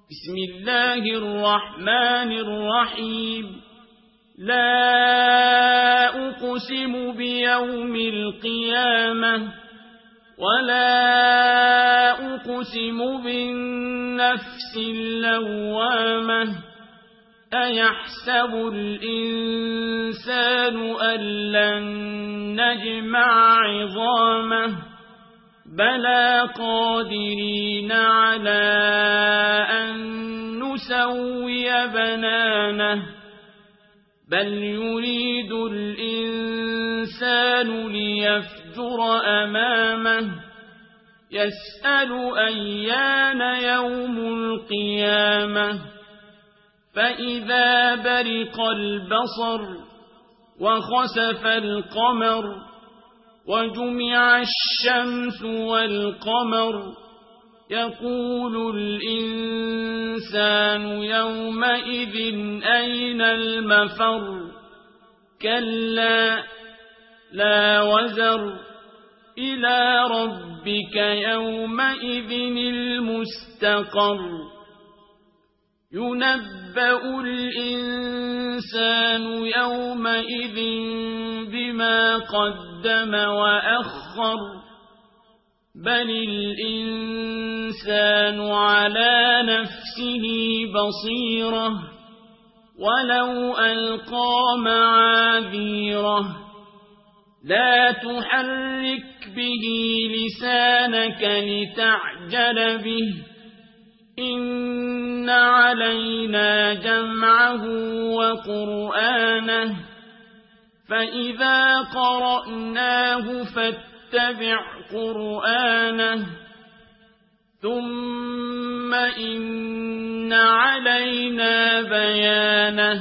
بسم الله الرحمن الرحيم لا أقسم بيوم القيامة ولا أقسم بالنفس اللوامة أيحسب الإنسان أن لن نجمع عظامه بلى قادرين على أن نسوي بنانه بل يريد الإنسان ليفجر أمامه يسأل أيان يوم القيامة فإذا برق البصر وخسف القمر وجمع الشمس والقمر يقول الإنسان يومئذ أين المفر كلا لا وزر إلى ربك يومئذ المستقر ينبأ الإنسان يومئذ بما قدم وأخر بل الإنسان على نفسه بصيرة ولو ألقى معاذيره لا تحرك به لسانك لتعجل به إن علينا جمعه وقرآنه فإذا قرأناه فاتبع قرآنه ثم إن علينا بيانه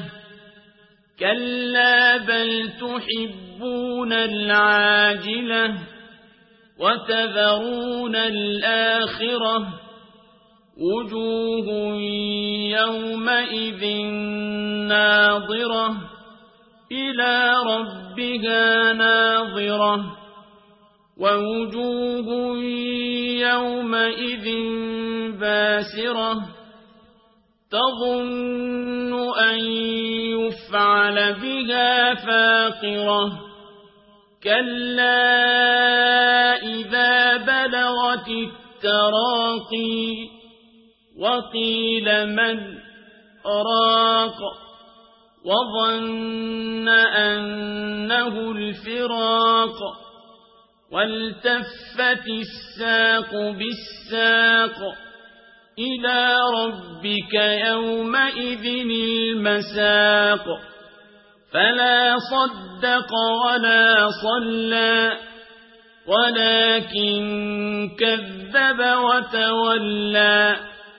كلا بل تحبون العاجلة وتذرون الآخرة وجوه يومئذ ناظرة إلى ربها ناظرة ووجوه يومئذ باسرة تظن أن يفعل بها فاقرة كلا إذا بلغت التراقي وقيل من راق وظن أنه الفراق والتفت الساق بالساق إلى ربك يومئذ المساق فلا صدق ولا صلى ولكن كذب وتولى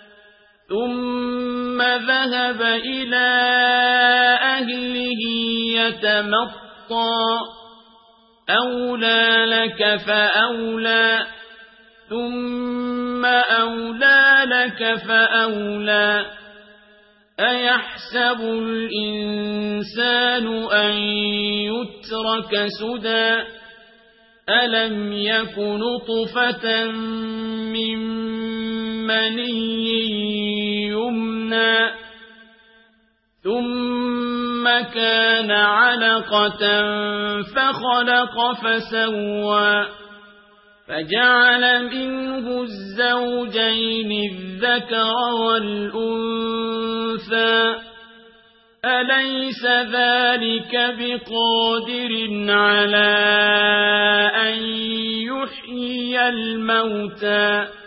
ثم ذهب إلى أهله يتمطى أولى لك فأولى ثم أولى لك فأولى أيحسب الإنسان أن يترك سدى ألم يك نطفة من مني يمنى ثم كان علقة فخلق فسوى فجعل منه الزوجين الذكر والأنثى أليس ذلك بقادر على أن يحيي الموتى